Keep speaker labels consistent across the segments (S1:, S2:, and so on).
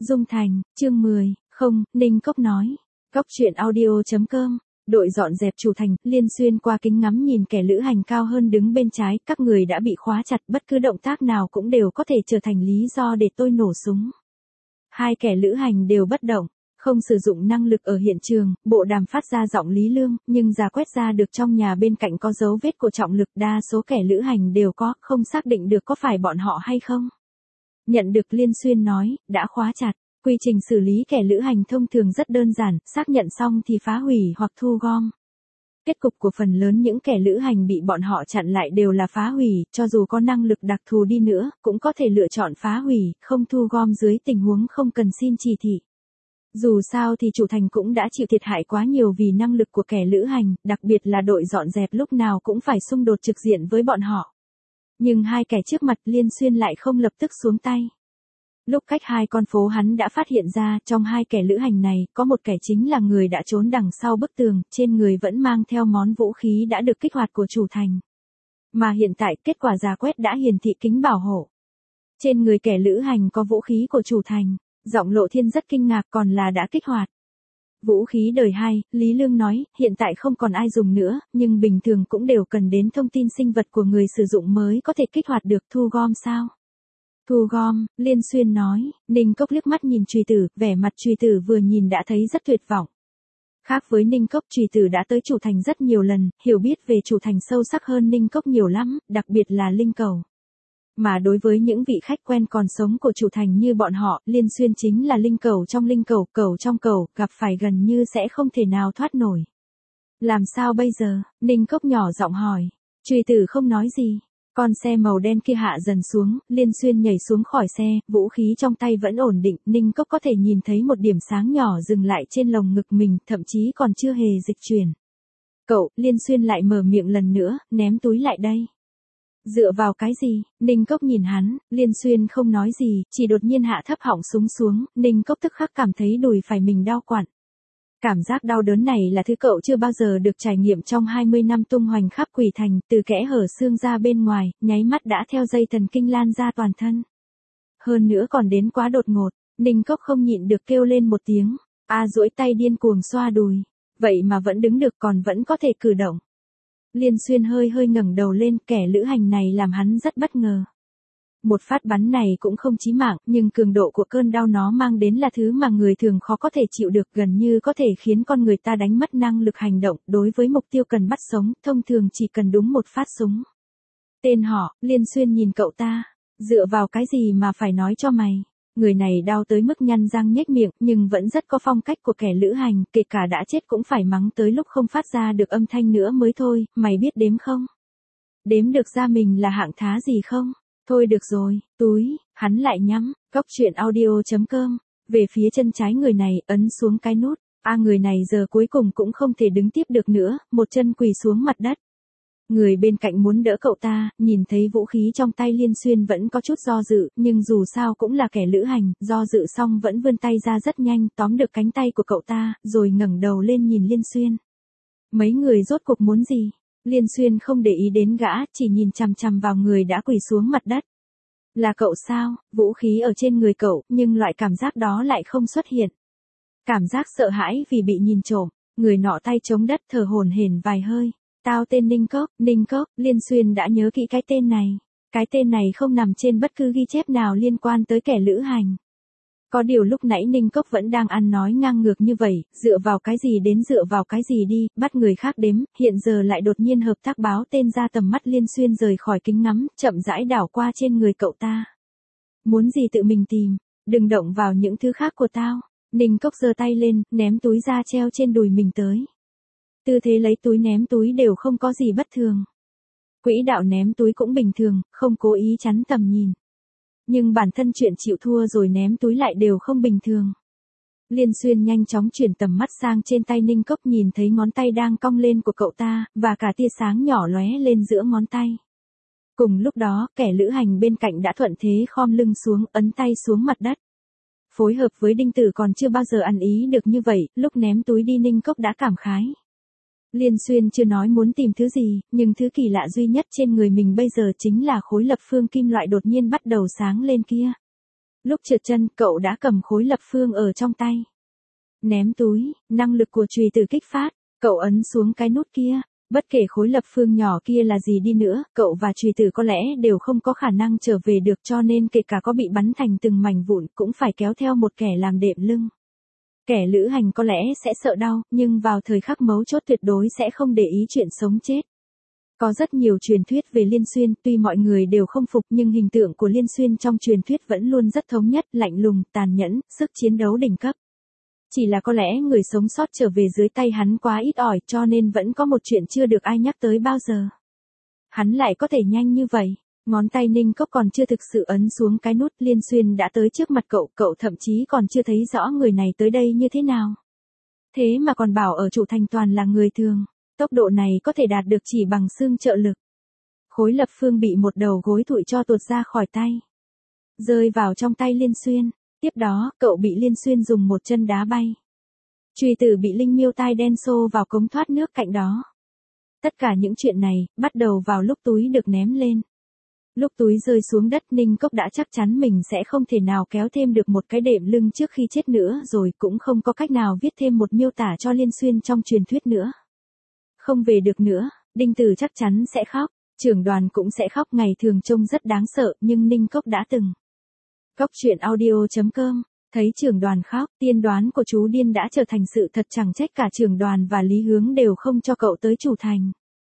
S1: Dung Thành, chương 10, không, Ninh Cốc nói. Cốc truyện audio.com, đội dọn dẹp chủ thành, Liên Xuyên qua kính ngắm nhìn kẻ lữ hành cao hơn đứng bên trái, các người đã bị khóa chặt, bất cứ động tác nào cũng đều có thể trở thành lý do để tôi nổ súng. Hai kẻ lữ hành đều bất động, không sử dụng năng lực ở hiện trường, bộ đàm phát ra giọng Lý Lương, nhưng ra quét ra được trong nhà bên cạnh có dấu vết của trọng lực, đa số kẻ lữ hành đều có, không xác định được có phải bọn họ hay không. Nhận được, Liên Xuyên nói, đã khóa chặt. Quy trình xử lý kẻ lữ hành thông thường rất đơn giản, xác nhận xong thì phá hủy hoặc thu gom. Kết cục của phần lớn những kẻ lữ hành bị bọn họ chặn lại đều là phá hủy, cho dù có năng lực đặc thù đi nữa, cũng có thể lựa chọn phá hủy, không thu gom dưới tình huống không cần xin chỉ thị. Dù sao thì chủ thành cũng đã chịu thiệt hại quá nhiều vì năng lực của kẻ lữ hành, đặc biệt là đội dọn dẹp lúc nào cũng phải xung đột trực diện với bọn họ. Nhưng hai kẻ trước mặt, Liên Xuyên lại không lập tức xuống tay. Lúc cách hai con phố hắn đã phát hiện ra, trong hai kẻ lữ hành này, có một kẻ chính là người đã trốn đằng sau bức tường, trên người vẫn mang theo món vũ khí đã được kích hoạt của chủ thành. Mà hiện tại, kết quả rà quét đã hiển thị kính bảo hộ. Trên người kẻ lữ hành có vũ khí của chủ thành, giọng Lộ Thiên rất kinh ngạc, còn là đã kích hoạt. Vũ khí đời 2, Lý Lương nói, hiện tại không còn ai dùng nữa, nhưng bình thường cũng đều cần đến thông tin sinh vật của người sử dụng mới có thể kích hoạt được. Thu gom sao? Thu gom, Liên Xuyên nói. Ninh Cốc liếc mắt nhìn Trùy Tử, vẻ mặt Trùy Tử vừa nhìn đã thấy rất tuyệt vọng. Khác với Ninh Cốc, Trùy Tử đã tới chủ thành rất nhiều lần, hiểu biết về chủ thành sâu sắc hơn Ninh Cốc nhiều lắm, đặc biệt là linh cầu. Mà đối với những vị khách quen còn sống của chủ thành như bọn họ, Liên Xuyên chính là linh cầu trong linh cầu, cầu trong cầu, gặp phải gần như sẽ không thể nào thoát nổi. Làm sao bây giờ? Ninh Cốc nhỏ giọng hỏi. Trùy Tử không nói gì. Con xe màu đen kia hạ dần xuống, Liên Xuyên nhảy xuống khỏi xe, vũ khí trong tay vẫn ổn định, Ninh Cốc có thể nhìn thấy một điểm sáng nhỏ dừng lại trên lồng ngực mình, thậm chí còn chưa hề dịch chuyển. Cậu, Liên Xuyên lại mở miệng lần nữa, ném túi lại đây. Dựa vào cái gì? Ninh Cốc nhìn hắn, Liên Xuyên không nói gì, chỉ đột nhiên hạ thấp họng súng xuống, Ninh Cốc tức khắc cảm thấy đùi phải mình đau quặn. Cảm giác đau đớn này là thứ cậu chưa bao giờ được trải nghiệm trong 20 năm tung hoành khắp quỷ thành, từ kẽ hở xương ra bên ngoài, nháy mắt đã theo dây thần kinh lan ra toàn thân. Hơn nữa còn đến quá đột ngột, Ninh Cốc không nhịn được kêu lên một tiếng, duỗi tay điên cuồng xoa đùi, vậy mà vẫn đứng được, còn vẫn có thể cử động. Liên Xuyên hơi ngẩng đầu lên, kẻ lữ hành này làm hắn rất bất ngờ. Một phát bắn này cũng không chí mạng, nhưng cường độ của cơn đau nó mang đến là thứ mà người thường khó có thể chịu được, gần như có thể khiến con người ta đánh mất năng lực hành động. Đối với mục tiêu cần bắt sống, thông thường chỉ cần đúng một phát súng. Tên họ, Liên Xuyên nhìn cậu ta, dựa vào cái gì mà phải nói cho mày. Người này đau tới mức nhăn răng nhếch miệng, nhưng vẫn rất có phong cách của kẻ lữ hành, kể cả đã chết cũng phải mắng tới lúc không phát ra được âm thanh nữa mới thôi. Mày biết đếm không? Đếm được ra mình là hạng thá gì không? Thôi được rồi, túi, hắn lại nhắm. Cốc truyện audio.com, về phía chân trái người này, ấn xuống cái nút. Người này giờ cuối cùng cũng không thể đứng tiếp được nữa, một chân quỳ xuống mặt đất. Người bên cạnh muốn đỡ cậu ta, nhìn thấy vũ khí trong tay Liên Xuyên vẫn có chút do dự, nhưng dù sao cũng là kẻ lữ hành, do dự xong vẫn vươn tay ra rất nhanh, tóm được cánh tay của cậu ta, rồi ngẩng đầu lên nhìn Liên Xuyên. Mấy người rốt cuộc muốn gì? Liên Xuyên không để ý đến gã, chỉ nhìn chằm chằm vào người đã quỳ xuống mặt đất. Là cậu sao? Vũ khí ở trên người cậu, nhưng loại cảm giác đó lại không xuất hiện. Cảm giác sợ hãi vì bị nhìn trộm, người nọ tay chống đất thở hổn hển vài hơi. Tao tên Ninh Cốc, Liên Xuyên đã nhớ kỹ cái tên này. Cái tên này không nằm trên bất cứ ghi chép nào liên quan tới kẻ lữ hành. Có điều lúc nãy Ninh Cốc vẫn đang ăn nói ngang ngược như vậy, dựa vào cái gì đến dựa vào cái gì đi, bắt người khác đếm, hiện giờ lại đột nhiên hợp tác báo tên ra. Tầm mắt Liên Xuyên rời khỏi kính ngắm, chậm rãi đảo qua trên người cậu ta. Muốn gì tự mình tìm, đừng động vào những thứ khác của tao. Ninh Cốc giơ tay lên, ném túi ra treo trên đùi mình tới. Tư thế lấy túi ném túi đều không có gì bất thường. Quỹ đạo ném túi cũng bình thường, không cố ý chắn tầm nhìn. Nhưng bản thân chuyện chịu thua rồi ném túi lại đều không bình thường. Liên Xuyên nhanh chóng chuyển tầm mắt sang trên tay Ninh Cốc, nhìn thấy ngón tay đang cong lên của cậu ta, và cả tia sáng nhỏ lóe lên giữa ngón tay. Cùng lúc đó, kẻ lữ hành bên cạnh đã thuận thế khom lưng xuống, ấn tay xuống mặt đất. Phối hợp với Đinh Tử còn chưa bao giờ ăn ý được như vậy, lúc ném túi đi Ninh Cốc đã cảm khái. Liên Xuyên chưa nói muốn tìm thứ gì, nhưng thứ kỳ lạ duy nhất trên người mình bây giờ chính là khối lập phương kim loại đột nhiên bắt đầu sáng lên kia. Lúc trượt chân, cậu đã cầm khối lập phương ở trong tay. Ném túi, năng lực của chùy từ kích phát, cậu ấn xuống cái nút kia. Bất kể khối lập phương nhỏ kia là gì đi nữa, cậu và chùy tử có lẽ đều không có khả năng trở về được, cho nên kể cả có bị bắn thành từng mảnh vụn cũng phải kéo theo một kẻ làm đệm lưng. Kẻ lữ hành có lẽ sẽ sợ đau, nhưng vào thời khắc mấu chốt tuyệt đối sẽ không để ý chuyện sống chết. Có rất nhiều truyền thuyết về Liên Xuyên, tuy mọi người đều không phục nhưng hình tượng của Liên Xuyên trong truyền thuyết vẫn luôn rất thống nhất, lạnh lùng, tàn nhẫn, sức chiến đấu đỉnh cấp. Chỉ là có lẽ người sống sót trở về dưới tay hắn quá ít ỏi, cho nên vẫn có một chuyện chưa được ai nhắc tới bao giờ. Hắn lại có thể nhanh như vậy. Ngón tay Ninh Cốc còn chưa thực sự ấn xuống cái nút, Liên Xuyên đã tới trước mặt cậu, cậu thậm chí còn chưa thấy rõ người này tới đây như thế nào. Thế mà còn bảo ở chủ thành toàn là người thường, tốc độ này có thể đạt được chỉ bằng xương trợ lực. Khối lập phương bị một đầu gối thụi cho tuột ra khỏi tay, rơi vào trong tay Liên Xuyên. Tiếp đó, cậu bị Liên Xuyên dùng một chân đá bay. Chùy tử bị Linh Miêu tai đen xô vào cống thoát nước cạnh đó. Tất cả những chuyện này, bắt đầu vào lúc túi được ném lên. Lúc túi rơi xuống đất, Ninh Cốc đã chắc chắn mình sẽ không thể nào kéo thêm được một cái đệm lưng trước khi chết nữa rồi, cũng không có cách nào viết thêm một miêu tả cho Liên Xuyên trong truyền thuyết nữa. Không về được nữa, Đinh Tử chắc chắn sẽ khóc, trưởng đoàn cũng sẽ khóc, ngày thường trông rất đáng sợ, nhưng Ninh Cốc đã từng. Cốc truyện audio.com, thấy trưởng đoàn khóc, tiên đoán của chú điên đã trở thành sự thật, chẳng trách cả trưởng đoàn và Lý Hướng đều không cho cậu tới chủ thành.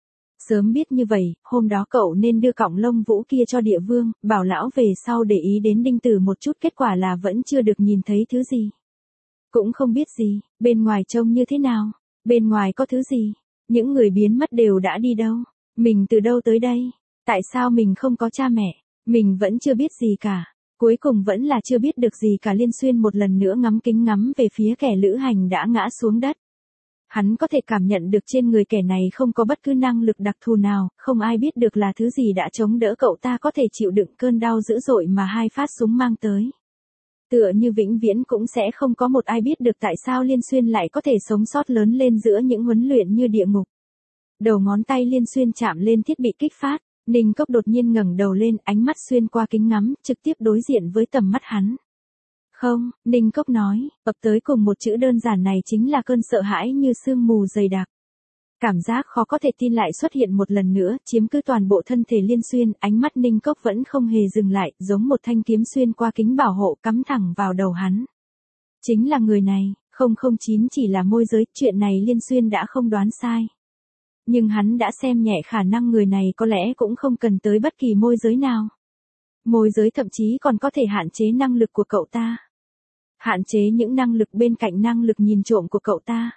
S1: Sớm biết như vậy, hôm đó cậu nên đưa cọng lông vũ kia cho địa vương, bảo lão về sau để ý đến Đinh Tử một chút, kết quả là vẫn chưa được nhìn thấy thứ gì. Cũng không biết gì, bên ngoài trông như thế nào, bên ngoài có thứ gì, những người biến mất đều đã đi đâu, mình từ đâu tới đây, tại sao mình không có cha mẹ, mình vẫn chưa biết gì cả. Cuối cùng vẫn là chưa biết được gì cả. Liên Xuyên một lần nữa ngắm kính ngắm về phía kẻ lữ hành đã ngã xuống đất. Hắn có thể cảm nhận được trên người kẻ này không có bất cứ năng lực đặc thù nào, không ai biết được là thứ gì đã chống đỡ cậu ta có thể chịu đựng cơn đau dữ dội mà hai phát súng mang tới. Tựa như vĩnh viễn cũng sẽ không có một ai biết được tại sao Liên Xuyên lại có thể sống sót lớn lên giữa những huấn luyện như địa ngục. Đầu ngón tay Liên Xuyên chạm lên thiết bị kích phát. Ninh Cốc đột nhiên ngẩng đầu lên, ánh mắt xuyên qua kính ngắm, trực tiếp đối diện với tầm mắt hắn. Không, Ninh Cốc nói, ập tới cùng một chữ đơn giản này chính là cơn sợ hãi như sương mù dày đặc. Cảm giác khó có thể tin lại xuất hiện một lần nữa, chiếm cứ toàn bộ thân thể Liên Xuyên, ánh mắt Ninh Cốc vẫn không hề dừng lại, giống một thanh kiếm xuyên qua kính bảo hộ cắm thẳng vào đầu hắn. Chính là người này, 009 chỉ là môi giới, chuyện này Liên Xuyên đã không đoán sai. Nhưng hắn đã xem nhẹ khả năng người này có lẽ cũng không cần tới bất kỳ môi giới nào. Môi giới thậm chí còn có thể hạn chế năng lực của cậu ta. Hạn chế những năng lực bên cạnh năng lực nhìn trộm của cậu ta.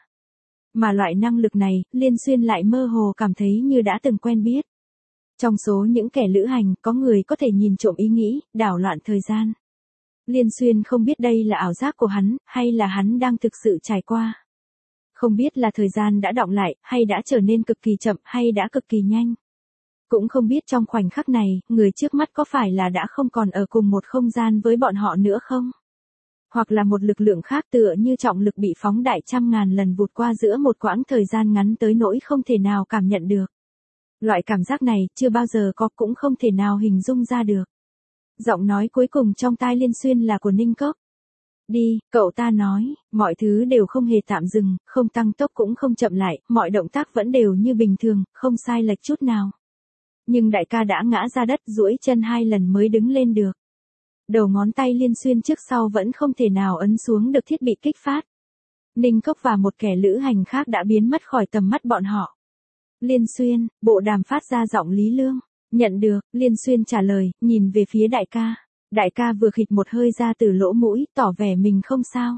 S1: Mà loại năng lực này, Liên Xuyên lại mơ hồ cảm thấy như đã từng quen biết. Trong số những kẻ lữ hành, có người có thể nhìn trộm ý nghĩ, đảo loạn thời gian. Liên Xuyên không biết đây là ảo giác của hắn, hay là hắn đang thực sự trải qua. Không biết là thời gian đã đọng lại, hay đã trở nên cực kỳ chậm, hay đã cực kỳ nhanh. Cũng không biết trong khoảnh khắc này, người trước mắt có phải là đã không còn ở cùng một không gian với bọn họ nữa không? Hoặc là một lực lượng khác tựa như trọng lực bị phóng đại trăm ngàn lần vụt qua giữa một quãng thời gian ngắn tới nỗi không thể nào cảm nhận được. Loại cảm giác này chưa bao giờ có, cũng không thể nào hình dung ra được. Giọng nói cuối cùng trong tai Liên Xuyên là của Ninh Cốc. Đi, cậu ta nói, mọi thứ đều không hề tạm dừng, không tăng tốc cũng không chậm lại, mọi động tác vẫn đều như bình thường, không sai lệch chút nào. Nhưng đại ca đã ngã ra đất, duỗi chân 2 lần mới đứng lên được. Đầu ngón tay Liên Xuyên trước sau vẫn không thể nào ấn xuống được thiết bị kích phát. Ninh Cốc và một kẻ lữ hành khác đã biến mất khỏi tầm mắt bọn họ. Liên Xuyên, bộ đàm phát ra giọng Lý Lương. Nhận được, Liên Xuyên trả lời, nhìn về phía đại ca. Đại ca vừa khịt một hơi ra từ lỗ mũi, tỏ vẻ mình không sao.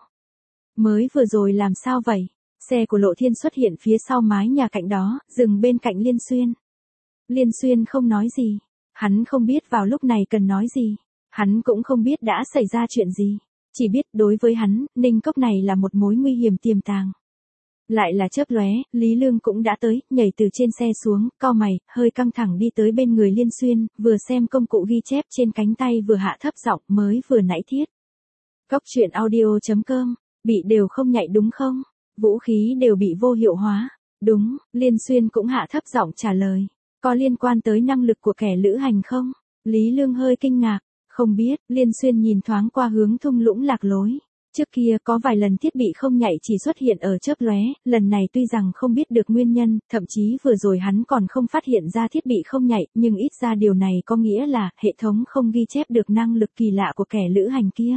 S1: Mới vừa rồi làm sao vậy? Xe của Lộ Thiên xuất hiện phía sau mái nhà cạnh đó, dừng bên cạnh Liên Xuyên. Liên Xuyên không nói gì. Hắn không biết vào lúc này cần nói gì. Hắn cũng không biết đã xảy ra chuyện gì. Chỉ biết đối với hắn, Ninh Cốc này là một mối nguy hiểm tiềm tàng. Lại là chớp lóe, Lý Lương cũng đã tới, nhảy từ trên xe xuống, cau mày, hơi căng thẳng đi tới bên người Liên Xuyên, vừa xem công cụ ghi chép trên cánh tay vừa hạ thấp giọng, mới vừa nãy thiết. Cốc truyện audio.com, bị đều không nhạy đúng không? Vũ khí đều bị vô hiệu hóa. Đúng, Liên Xuyên cũng hạ thấp giọng trả lời. Có liên quan tới năng lực của kẻ lữ hành không? Lý Lương hơi kinh ngạc. Không biết, Liên Xuyên nhìn thoáng qua hướng thung lũng lạc lối. Trước kia có vài lần thiết bị không nhạy chỉ xuất hiện ở chớp lóe, lần này tuy rằng không biết được nguyên nhân, thậm chí vừa rồi hắn còn không phát hiện ra thiết bị không nhạy, nhưng ít ra điều này có nghĩa là hệ thống không ghi chép được năng lực kỳ lạ của kẻ lữ hành kia.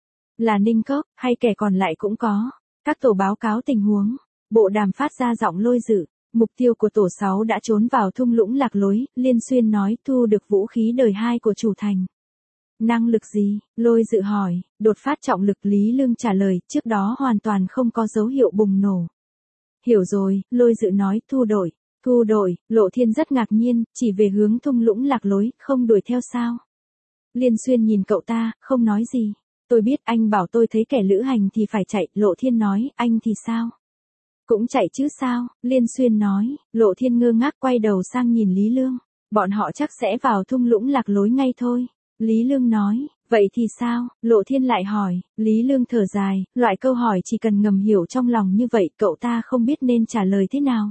S1: Là Ninh Cốc, hay kẻ còn lại cũng có. Các tổ báo cáo tình huống. Bộ đàm phát ra giọng Lôi Dự. Mục tiêu của tổ 6 đã trốn vào thung lũng lạc lối, Liên Xuyên nói thu được vũ khí đời 2 của chủ thành. Năng lực gì? Lôi Dự hỏi, đột phát trọng lực. Lý Lương trả lời, trước đó hoàn toàn không có dấu hiệu bùng nổ. Hiểu rồi, Lôi Dự nói, thu đội, Lộ Thiên rất ngạc nhiên, chỉ về hướng thung lũng lạc lối, không đuổi theo sao? Liên Xuyên nhìn cậu ta, không nói gì. Tôi biết anh bảo tôi thấy kẻ lữ hành thì phải chạy, Lộ Thiên nói, anh thì sao? Cũng chạy chứ sao? Liên Xuyên nói, Lộ Thiên ngơ ngác quay đầu sang nhìn Lý Lương. Bọn họ chắc sẽ vào thung lũng lạc lối ngay thôi. Lý Lương nói, vậy thì sao? Lộ Thiên lại hỏi, Lý Lương thở dài, loại câu hỏi chỉ cần ngầm hiểu trong lòng như vậy cậu ta không biết nên trả lời thế nào.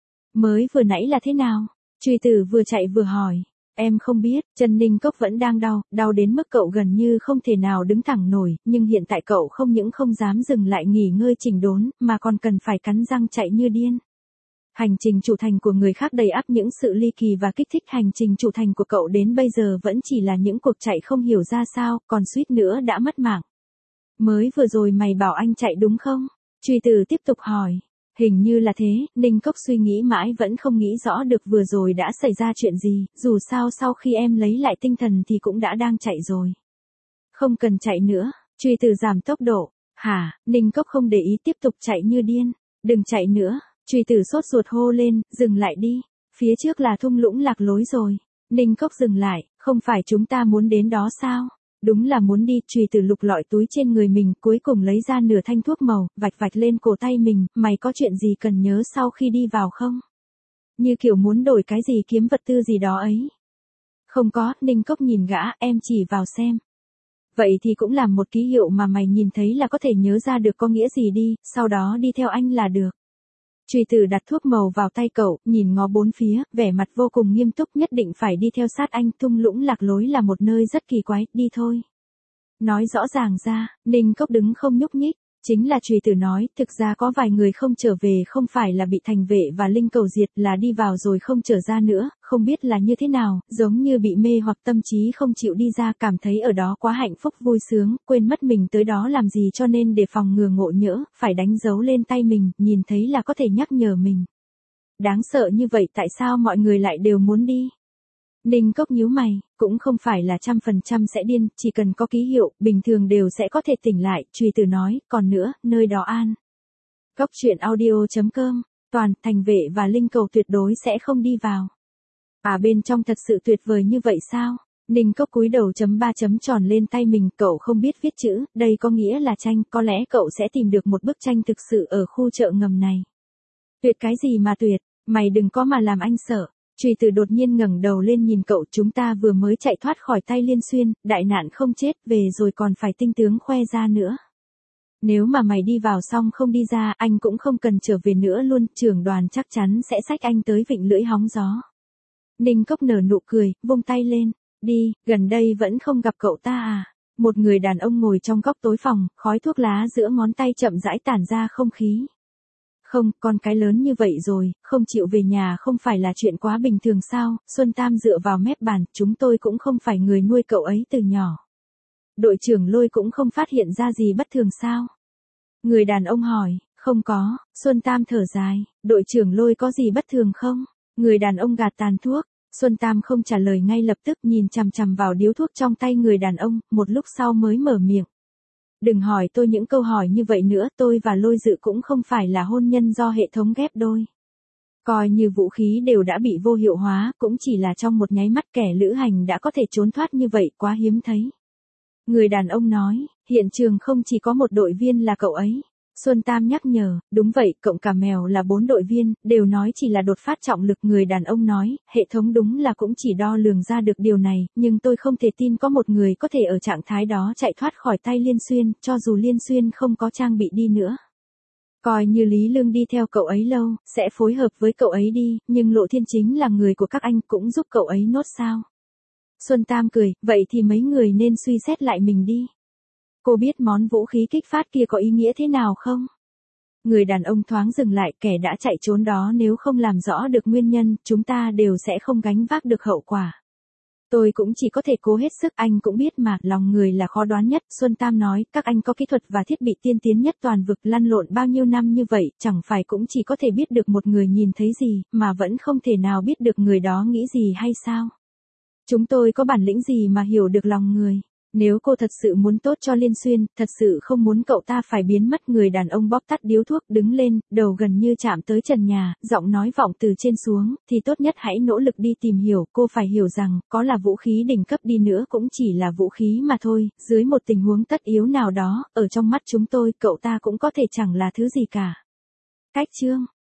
S1: Mới vừa nãy là thế nào? Truy Tử vừa chạy vừa hỏi. Em không biết, chân Ninh Cốc vẫn đang đau đến mức cậu gần như không thể nào đứng thẳng nổi, nhưng hiện tại cậu không những không dám dừng lại nghỉ ngơi chỉnh đốn, mà còn cần phải cắn răng chạy như điên. Hành trình chủ thành của người khác đầy ắp những sự ly kỳ và kích thích, hành trình chủ thành của cậu đến bây giờ vẫn chỉ là những cuộc chạy không hiểu ra sao, còn suýt nữa đã mất mạng. Mới vừa rồi mày bảo anh chạy đúng không? Truy Tử tiếp tục hỏi. Hình như là thế, Ninh Cốc suy nghĩ mãi vẫn không nghĩ rõ được vừa rồi đã xảy ra chuyện gì, dù sao sau khi em lấy lại tinh thần thì cũng đã đang chạy rồi. Không cần chạy nữa, Truy Tử giảm tốc độ. Hả? Ninh Cốc không để ý tiếp tục chạy như điên. Đừng chạy nữa, Truy Tử sốt ruột hô lên, dừng lại đi. Phía trước là thung lũng lạc lối rồi. Ninh Cốc dừng lại, không phải chúng ta muốn đến đó sao? Đúng là muốn đi. Truy Tử lục lọi túi trên người mình, cuối cùng lấy ra nửa thanh thuốc màu, vạch vạch lên cổ tay mình, mày có chuyện gì cần nhớ sau khi đi vào không? Như kiểu muốn đổi cái gì kiếm vật tư gì đó ấy. Không có, Ninh Cốc nhìn gã, em chỉ vào xem. Vậy thì cũng làm một ký hiệu mà mày nhìn thấy là có thể nhớ ra được có nghĩa gì đi, sau đó đi theo anh là được. Truy Tử đặt thuốc màu vào tay cậu, nhìn ngó bốn phía, vẻ mặt vô cùng nghiêm túc, nhất định phải đi theo sát anh, thung lũng lạc lối là một nơi rất kỳ quái, đi thôi. Nói rõ ràng ra, Ninh Cốc đứng không nhúc nhích, chính là Truy Tử nói, thực ra có vài người không trở về không phải là bị thành vệ và linh cầu diệt, là đi vào rồi không trở ra nữa, không biết là như thế nào, giống như bị mê hoặc tâm trí không chịu đi ra, cảm thấy ở đó quá hạnh phúc vui sướng, quên mất mình tới đó làm gì, cho nên để phòng ngừa ngộ nhỡ, phải đánh dấu lên tay mình, nhìn thấy là có thể nhắc nhở mình. Đáng sợ như vậy tại sao mọi người lại đều muốn đi? Ninh Cốc nhíu mày, cũng không phải là 100% sẽ điên, chỉ cần có ký hiệu, bình thường đều sẽ có thể tỉnh lại, Truy Tử nói, còn nữa, nơi đó an. Cốc truyện audio.com, toàn, thành vệ và linh cầu tuyệt đối sẽ không đi vào. À bên trong thật sự tuyệt vời như vậy sao? Ninh Cốc cúi đầu chấm 3 chấm tròn lên tay mình, cậu không biết viết chữ, đây có nghĩa là tranh, có lẽ cậu sẽ tìm được một bức tranh thực sự ở khu chợ ngầm này. Tuyệt cái gì mà tuyệt, mày đừng có mà làm anh sợ. Truy Tử đột nhiên ngẩng đầu lên nhìn cậu, chúng ta vừa mới chạy thoát khỏi tay Liên Xuyên, đại nạn không chết, về rồi còn phải tinh tướng khoe ra nữa. Nếu mà mày đi vào xong không đi ra, anh cũng không cần trở về nữa luôn, trưởng đoàn chắc chắn sẽ xách anh tới vịnh lưỡi hóng gió. Ninh Cốc nở nụ cười, vung tay lên, đi, gần đây vẫn không gặp cậu ta à? Một người đàn ông ngồi trong góc tối phòng, khói thuốc lá giữa ngón tay chậm rãi tản ra không khí. Không, con cái lớn như vậy rồi, không chịu về nhà không phải là chuyện quá bình thường sao? Xuân Tam dựa vào mép bàn, chúng tôi cũng không phải người nuôi cậu ấy từ nhỏ. Đội trưởng Lôi cũng không phát hiện ra gì bất thường sao? Người đàn ông hỏi, không có, Xuân Tam thở dài, đội trưởng Lôi có gì bất thường không? Người đàn ông gạt tàn thuốc, Xuân Tam không trả lời ngay lập tức, nhìn chằm chằm vào điếu thuốc trong tay người đàn ông, một lúc sau mới mở miệng. Đừng hỏi tôi những câu hỏi như vậy nữa, tôi và Lôi Dự cũng không phải là hôn nhân do hệ thống ghép đôi. Coi như vũ khí đều đã bị vô hiệu hóa, cũng chỉ là trong một nháy mắt kẻ lữ hành đã có thể trốn thoát như vậy, quá hiếm thấy. Người đàn ông nói, hiện trường không chỉ có một đội viên là cậu ấy. Xuân Tam nhắc nhở, đúng vậy, cộng cả mèo là 4 đội viên, đều nói chỉ là đột phát trọng lực. Người đàn ông nói, hệ thống đúng là cũng chỉ đo lường ra được điều này, nhưng tôi không thể tin có một người có thể ở trạng thái đó chạy thoát khỏi tay Liên Xuyên, cho dù Liên Xuyên không có trang bị đi nữa. Coi như Lý Lương đi theo cậu ấy lâu, sẽ phối hợp với cậu ấy đi, nhưng Lộ Thiên chính là người của các anh cũng giúp cậu ấy nốt sao. Xuân Tam cười, vậy thì mấy người nên suy xét lại mình đi. Cô biết món vũ khí kích phát kia có ý nghĩa thế nào không? Người đàn ông thoáng dừng lại, kẻ đã chạy trốn đó nếu không làm rõ được nguyên nhân, chúng ta đều sẽ không gánh vác được hậu quả. Tôi cũng chỉ có thể cố hết sức, anh cũng biết mà, lòng người là khó đoán nhất. Xuân Tam nói, các anh có kỹ thuật và thiết bị tiên tiến nhất toàn vực, lăn lộn bao nhiêu năm như vậy, chẳng phải cũng chỉ có thể biết được một người nhìn thấy gì, mà vẫn không thể nào biết được người đó nghĩ gì hay sao? Chúng tôi có bản lĩnh gì mà hiểu được lòng người? Nếu cô thật sự muốn tốt cho Liên Xuyên, thật sự không muốn cậu ta phải biến mất. Người đàn ông bóp tắt điếu thuốc, đứng lên, đầu gần như chạm tới trần nhà, giọng nói vọng từ trên xuống, thì tốt nhất hãy nỗ lực đi tìm hiểu. Cô phải hiểu rằng, có là vũ khí đỉnh cấp đi nữa cũng chỉ là vũ khí mà thôi, dưới một tình huống tất yếu nào đó, ở trong mắt chúng tôi, cậu ta cũng có thể chẳng là thứ gì cả. Cách chương